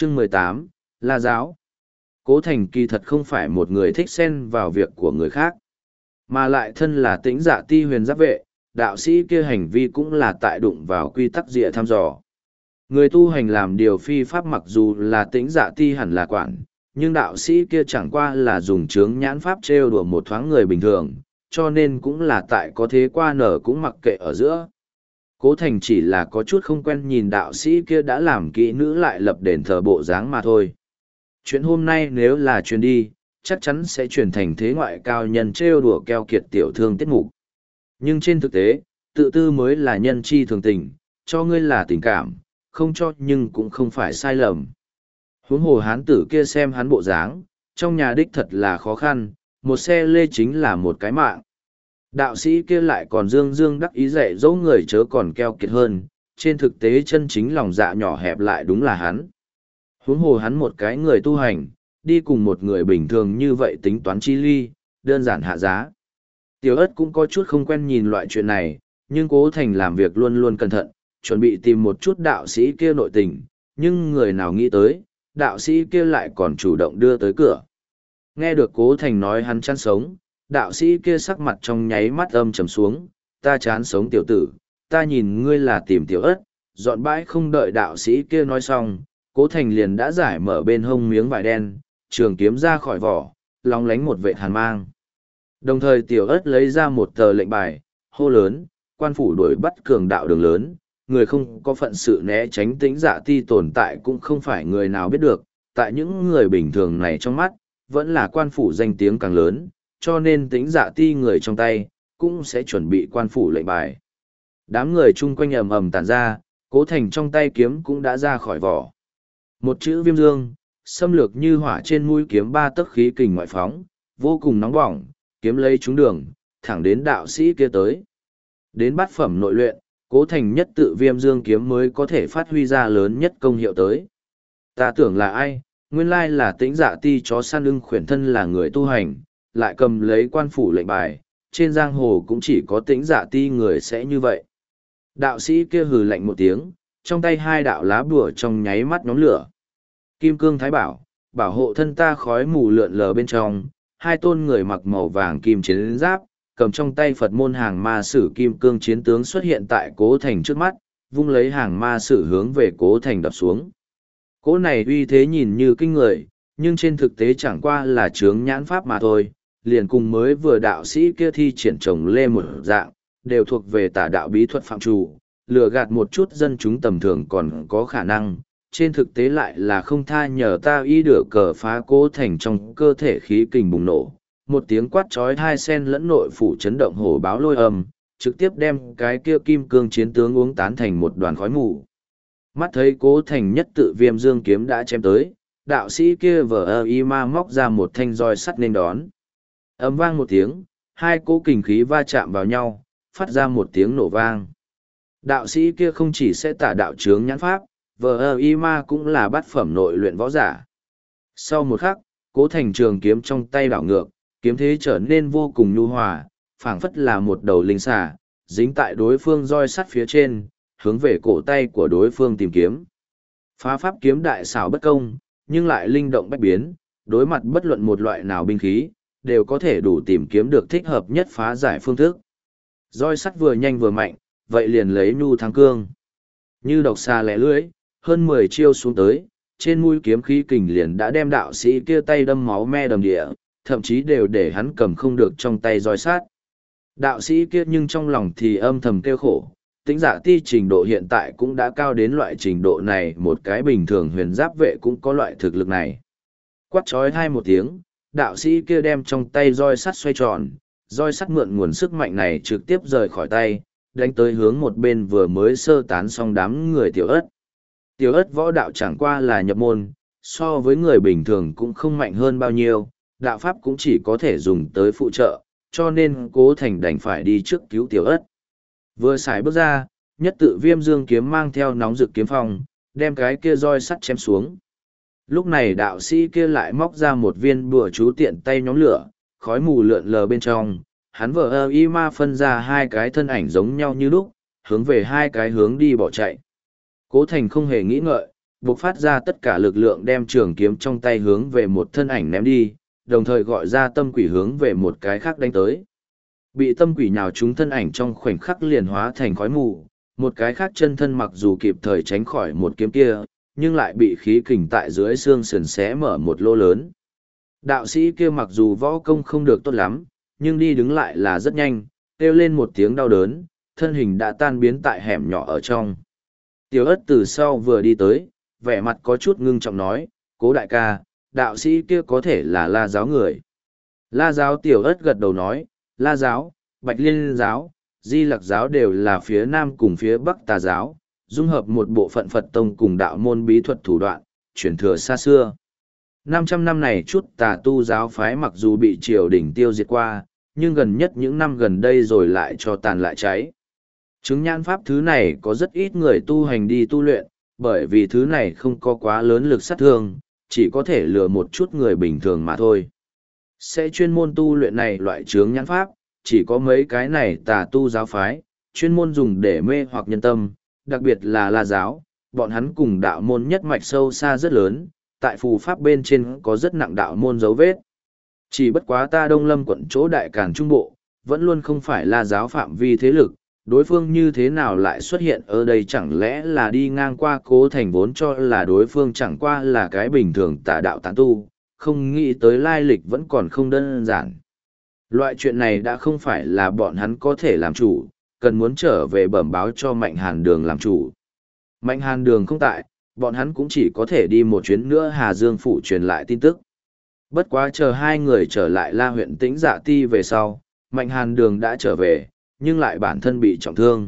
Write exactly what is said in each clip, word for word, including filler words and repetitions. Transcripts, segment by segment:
Chương mười tám, La Giáo. Cố Thành kỳ thật không phải một người thích xen vào việc của người khác, mà lại thân là Tĩnh Dạ Ti huyền giáp vệ, đạo sĩ kia hành vi cũng là tại đụng vào quy tắc địa thăm dò. Người tu hành làm điều phi pháp mặc dù là Tĩnh Dạ Ti hẳn là quản, nhưng đạo sĩ kia chẳng qua là dùng chướng nhãn pháp trêu đùa một thoáng người bình thường, cho nên cũng là tại có thế qua nở cũng mặc kệ ở giữa. Cố Thành chỉ là có chút không quen nhìn đạo sĩ kia đã làm kỹ nữ lại lập đền thờ bộ dáng mà thôi. Chuyện hôm nay nếu là truyền đi, chắc chắn sẽ chuyển thành thế ngoại cao nhân trêu đùa keo kiệt tiểu thương tiết mục. Nhưng trên thực tế, tự tư mới là nhân chi thường tình, cho ngươi là tình cảm, không cho nhưng cũng không phải sai lầm. Huống hồ hán tử kia xem hắn bộ dáng, trong nhà đích thật là khó khăn, một xe lê chính là một cái mạng. Đạo sĩ kia lại còn dương dương đắc ý dạy dỗ người chớ còn keo kiệt hơn, trên thực tế chân chính lòng dạ nhỏ hẹp lại đúng là hắn. Huống hồ hắn một cái người tu hành, đi cùng một người bình thường như vậy tính toán chi ly, đơn giản hạ giá. Tiểu ất cũng có chút không quen nhìn loại chuyện này, nhưng Cố Thành làm việc luôn luôn cẩn thận, chuẩn bị tìm một chút đạo sĩ kia nội tình, nhưng người nào nghĩ tới, đạo sĩ kia lại còn chủ động đưa tới cửa. Nghe được Cố Thành nói hắn chán sống, đạo sĩ kia sắc mặt trong nháy mắt âm trầm xuống, ta chán sống tiểu tử, ta nhìn ngươi là tìm tiểu ất, dọn bãi không đợi đạo sĩ kia nói xong, Cố Thành liền đã giải mở bên hông miếng vải đen, trường kiếm ra khỏi vỏ, lóng lánh một vệt hàn mang. Đồng thời tiểu ất lấy ra một tờ lệnh bài, hô lớn, quan phủ đuổi bắt cường đạo đường lớn, người không có phận sự né tránh Tĩnh Dạ Ti tồn tại cũng không phải người nào biết được, tại những người bình thường này trong mắt, vẫn là quan phủ danh tiếng càng lớn, cho nên Tĩnh Dạ Ti người trong tay, cũng sẽ chuẩn bị quan phủ lệnh bài. Đám người chung quanh ầm ầm tản ra, Cố Thành trong tay kiếm cũng đã ra khỏi vỏ. Một chữ viêm dương, xâm lược như hỏa trên mũi kiếm ba tấc khí kình ngoại phóng, vô cùng nóng bỏng, kiếm lấy trúng đường, thẳng đến đạo sĩ kia tới. Đến bát phẩm nội luyện, Cố Thành nhất tự viêm dương kiếm mới có thể phát huy ra lớn nhất công hiệu tới. Ta tưởng là ai, nguyên lai là Tĩnh Dạ Ti chó săn ưng khuyển thân là người tu hành, lại cầm lấy quan phủ lệnh bài, trên giang hồ cũng chỉ có Tĩnh Dạ Ti người sẽ như vậy. Đạo sĩ kia hừ lạnh một tiếng, trong tay hai đạo lá bùa trong nháy mắt nhóm lửa. Kim cương thái bảo, bảo hộ thân ta khói mù lượn lờ bên trong, hai tôn người mặc màu vàng kim chiến giáp, cầm trong tay Phật môn hàng ma sử kim cương chiến tướng xuất hiện tại Cố Thành trước mắt, vung lấy hàng ma sử hướng về Cố Thành đập xuống. Cố này uy thế nhìn như kinh người, nhưng trên thực tế chẳng qua là chướng nhãn pháp mà thôi, liền cùng mới vừa đạo sĩ kia thi triển trồng lê một dạng, đều thuộc về tà đạo bí thuật phạm trù, lừa gạt một chút dân chúng tầm thường còn có khả năng, trên thực tế lại là không tha nhờ ta y đửa cờ phá Cố Thành trong cơ thể khí kình bùng nổ. Một tiếng quát chói hai sen lẫn nội phủ chấn động hổ báo lôi âm, trực tiếp đem cái kia kim cương chiến tướng uống tán thành một đoàn khói mù. Mắt thấy Cố Thành nhất tự viêm dương kiếm đã chém tới, đạo sĩ kia vờ ơ y ma móc ra một thanh roi sắt nên đón. Âm vang một tiếng, hai cỗ kình khí va chạm vào nhau, phát ra một tiếng nổ vang. Đạo sĩ kia không chỉ sẽ tả đạo chướng nhãn pháp, vờ ơ y ma cũng là bát phẩm nội luyện võ giả. Sau một khắc, Cố Thành trường kiếm trong tay đảo ngược, kiếm thế trở nên vô cùng nhu hòa, phảng phất là một đầu linh xà, dính tại đối phương roi sắt phía trên, hướng về cổ tay của đối phương tìm kiếm. Phá pháp kiếm đại xảo bất công, nhưng lại linh động bách biến, đối mặt bất luận một loại nào binh khí, đều có thể đủ tìm kiếm được thích hợp nhất phá giải phương thức. Roi sắt vừa nhanh vừa mạnh, vậy liền lấy nhu thắng cương. Như độc xà lẻ lưỡi, hơn mười chiêu xuống tới, trên mũi kiếm khí kình liền đã đem đạo sĩ kia tay đâm máu me đầm địa, thậm chí đều để hắn cầm không được trong tay roi sát. Đạo sĩ kia nhưng trong lòng thì âm thầm kêu khổ, Tĩnh Dạ Ti trình độ hiện tại cũng đã cao đến loại trình độ này, một cái bình thường huyền giáp vệ cũng có loại thực lực này. Quát chói hai một tiếng, đạo sĩ kia đem trong tay roi sắt xoay tròn, roi sắt mượn nguồn sức mạnh này trực tiếp rời khỏi tay, đánh tới hướng một bên vừa mới sơ tán xong đám người tiểu ất. Tiểu ất võ đạo chẳng qua là nhập môn, so với người bình thường cũng không mạnh hơn bao nhiêu, đạo pháp cũng chỉ có thể dùng tới phụ trợ, cho nên Cố Thành đành phải đi trước cứu tiểu ất. Vừa xài bước ra, nhất tự viêm dương kiếm mang theo nóng rực kiếm phong, đem cái kia roi sắt chém xuống. Lúc này đạo sĩ kia lại móc ra một viên bùa chú tiện tay nhóm lửa, khói mù lượn lờ bên trong, hắn vờ ơ y ma phân ra hai cái thân ảnh giống nhau như lúc, hướng về hai cái hướng đi bỏ chạy. Cố Thành không hề nghĩ ngợi, buộc phát ra tất cả lực lượng đem trường kiếm trong tay hướng về một thân ảnh ném đi, đồng thời gọi ra tâm quỷ hướng về một cái khác đánh tới. Bị tâm quỷ nhào trúng thân ảnh trong khoảnh khắc liền hóa thành khói mù, một cái khác chân thân mặc dù kịp thời tránh khỏi một kiếm kia, nhưng lại bị khí kình tại dưới xương sườn xé mở một lỗ lớn. Đạo sĩ kia mặc dù võ công không được tốt lắm, nhưng đi đứng lại là rất nhanh, kêu lên một tiếng đau đớn, thân hình đã tan biến tại hẻm nhỏ ở trong. Tiểu ất từ sau vừa đi tới, vẻ mặt có chút ngưng trọng nói, cố đại ca, đạo sĩ kia có thể là La giáo người. La giáo tiểu ất gật đầu nói, La giáo, Bạch Liên giáo, Di Lặc giáo đều là phía Nam cùng phía Bắc tà giáo, dung hợp một bộ phận Phật tông cùng đạo môn bí thuật thủ đoạn, truyền thừa xa xưa. năm trăm năm này chút tà tu giáo phái mặc dù bị triều đình tiêu diệt qua, nhưng gần nhất những năm gần đây rồi lại cho tàn lại cháy. Chứng nhãn pháp thứ này có rất ít người tu hành đi tu luyện, bởi vì thứ này không có quá lớn lực sát thương, chỉ có thể lừa một chút người bình thường mà thôi. Sẽ chuyên môn tu luyện này loại chướng nhãn pháp, chỉ có mấy cái này tà tu giáo phái, chuyên môn dùng để mê hoặc nhân tâm, đặc biệt là La giáo, bọn hắn cùng đạo môn nhất mạch sâu xa rất lớn, tại phù pháp bên trên có rất nặng đạo môn dấu vết. Chỉ bất quá ta Đông Lâm quận chỗ Đại Càn Trung Bộ, vẫn luôn không phải La giáo phạm vi thế lực, đối phương như thế nào lại xuất hiện ở đây, chẳng lẽ là đi ngang qua Cố Thành vốn cho là đối phương chẳng qua là cái bình thường tà đạo tán tu, không nghĩ tới lai lịch vẫn còn không đơn giản. Loại chuyện này đã không phải là bọn hắn có thể làm chủ, cần muốn trở về bẩm báo cho Mạnh Hàn Đường làm chủ. Mạnh Hàn Đường không tại, bọn hắn cũng chỉ có thể đi một chuyến nữa Hà Dương Phủ truyền lại tin tức. Bất quá chờ hai người trở lại La huyện Tĩnh Dạ Ti về sau, Mạnh Hàn Đường đã trở về, nhưng lại bản thân bị trọng thương.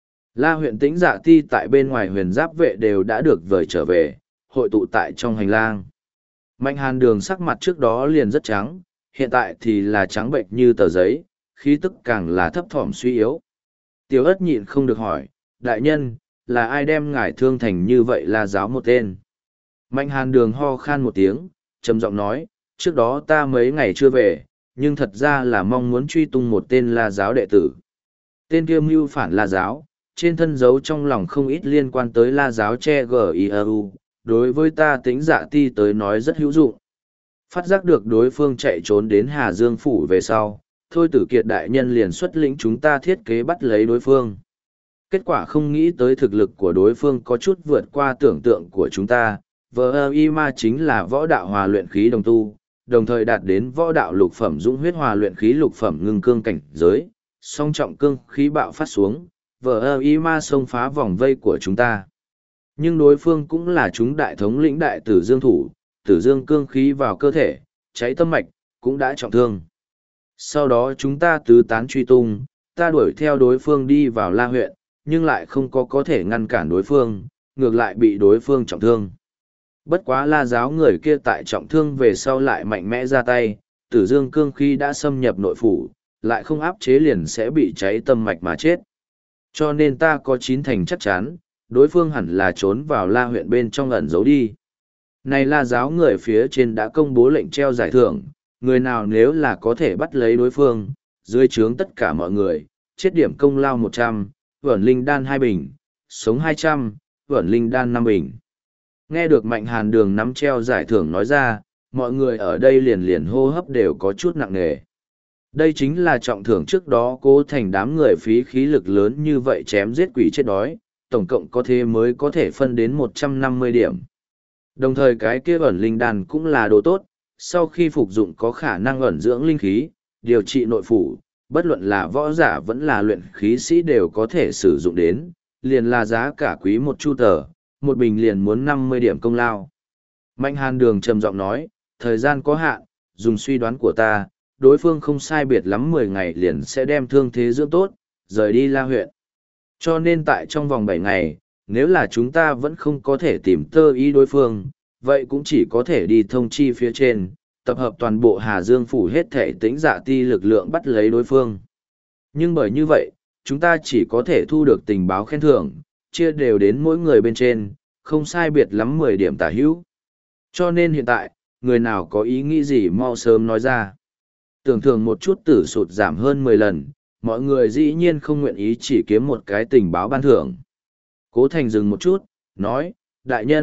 La huyện Tĩnh Dạ Ti tại bên ngoài huyền giáp vệ đều đã được vời trở về, hội tụ tại trong hành lang. Mạnh Hàn Đường sắc mặt trước đó liền rất trắng, hiện tại thì là trắng bệnh như tờ giấy, khí tức càng là thấp thỏm suy yếu. Tiểu ất nhịn không được hỏi, đại nhân, là ai đem ngài thương thành như vậy La giáo một tên? Mạnh Hàn Đường ho khan một tiếng, trầm giọng nói, trước đó ta mấy ngày chưa về, nhưng thật ra là mong muốn truy tung một tên La giáo đệ tử. Tên kia mưu phản La giáo, trên thân giấu trong lòng không ít liên quan tới La giáo che giu, đối với ta Tĩnh Dạ Ti tới nói rất hữu dụng. Phát giác được đối phương chạy trốn đến Hà Dương Phủ về sau, Thôi Tử Kiệt đại nhân liền xuất lĩnh chúng ta thiết kế bắt lấy đối phương. Kết quả không nghĩ tới thực lực của đối phương có chút vượt qua tưởng tượng của chúng ta, vờ y ma chính là võ đạo hòa luyện khí đồng tu, đồng thời đạt đến võ đạo lục phẩm dũng huyết hòa luyện khí lục phẩm ngưng cương cảnh giới, song trọng cương khí bạo phát xuống, vờ y ma xông phá vòng vây của chúng ta. Nhưng đối phương cũng là chúng đại thống lĩnh đại tử dương thủ, tử dương cương khí vào cơ thể, cháy tâm mạch, cũng đã trọng thương. Sau đó chúng ta tứ tán truy tung, ta đuổi theo đối phương đi vào La huyện, nhưng lại không có có thể ngăn cản đối phương, ngược lại bị đối phương trọng thương. Bất quá La giáo người kia tại trọng thương về sau lại mạnh mẽ ra tay, tử dương cương khí đã xâm nhập nội phủ, lại không áp chế liền sẽ bị cháy tâm mạch mà chết. Cho nên ta có chín thành chắc chắn, đối phương hẳn là trốn vào La huyện bên trong ẩn giấu đi. Này La giáo người phía trên đã công bố lệnh treo giải thưởng, người nào nếu là có thể bắt lấy đối phương, dưới trướng tất cả mọi người, chết điểm công lao một trăm, vẩn linh đan hai bình, sống hai trăm, vẩn linh đan năm bình. Nghe được Mạnh Hàn Đường nắm treo giải thưởng nói ra, mọi người ở đây liền liền hô hấp đều có chút nặng nề. Đây chính là trọng thưởng trước đó Cố Thành đám người phí khí lực lớn như vậy chém giết quỷ chết đói, tổng cộng có thế mới có thể phân đến một trăm năm mươi điểm. Đồng thời cái kia ẩn linh đan cũng là đồ tốt, sau khi phục dụng có khả năng ẩn dưỡng linh khí, điều trị nội phủ, bất luận là võ giả vẫn là luyện khí sĩ đều có thể sử dụng đến, liền là giá cả quý một chu tờ, một bình liền muốn năm mươi điểm công lao. Mạnh Hàn Đường trầm giọng nói, thời gian có hạn, dùng suy đoán của ta, đối phương không sai biệt lắm mười ngày liền sẽ đem thương thế dưỡng tốt, rời đi La huyện. Cho nên tại trong vòng bảy ngày, nếu là chúng ta vẫn không có thể tìm tơ ý đối phương, vậy cũng chỉ có thể đi thông chi phía trên, tập hợp toàn bộ Hà Dương Phủ hết thể Tĩnh Dạ Ti lực lượng bắt lấy đối phương. Nhưng bởi như vậy, chúng ta chỉ có thể thu được tình báo khen thưởng, chia đều đến mỗi người bên trên, không sai biệt lắm mười điểm tả hữu. Cho nên hiện tại, người nào có ý nghĩ gì mau sớm nói ra. Tưởng thường một chút tử sụt giảm hơn mười lần, mọi người dĩ nhiên không nguyện ý chỉ kiếm một cái tình báo ban thưởng. Cố Thành dừng một chút, nói, đại nhân,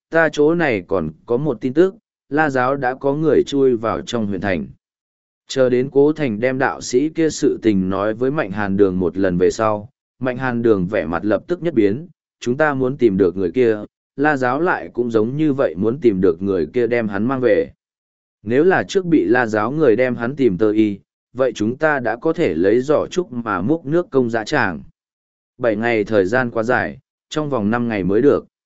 ta chỗ này còn có một tin tức, La giáo đã có người chui vào trong huyện thành. Chờ đến Cố Thành đem đạo sĩ kia sự tình nói với Mạnh Hàn Đường một lần về sau, Mạnh Hàn Đường vẻ mặt lập tức nhất biến, chúng ta muốn tìm được người kia, La giáo lại cũng giống như vậy muốn tìm được người kia đem hắn mang về. Nếu là trước bị La giáo người đem hắn tìm tơ y, vậy chúng ta đã có thể lấy giỏ trúc mà múc nước công dã tràng. Bảy ngày thời gian quá dài, trong vòng năm ngày mới được.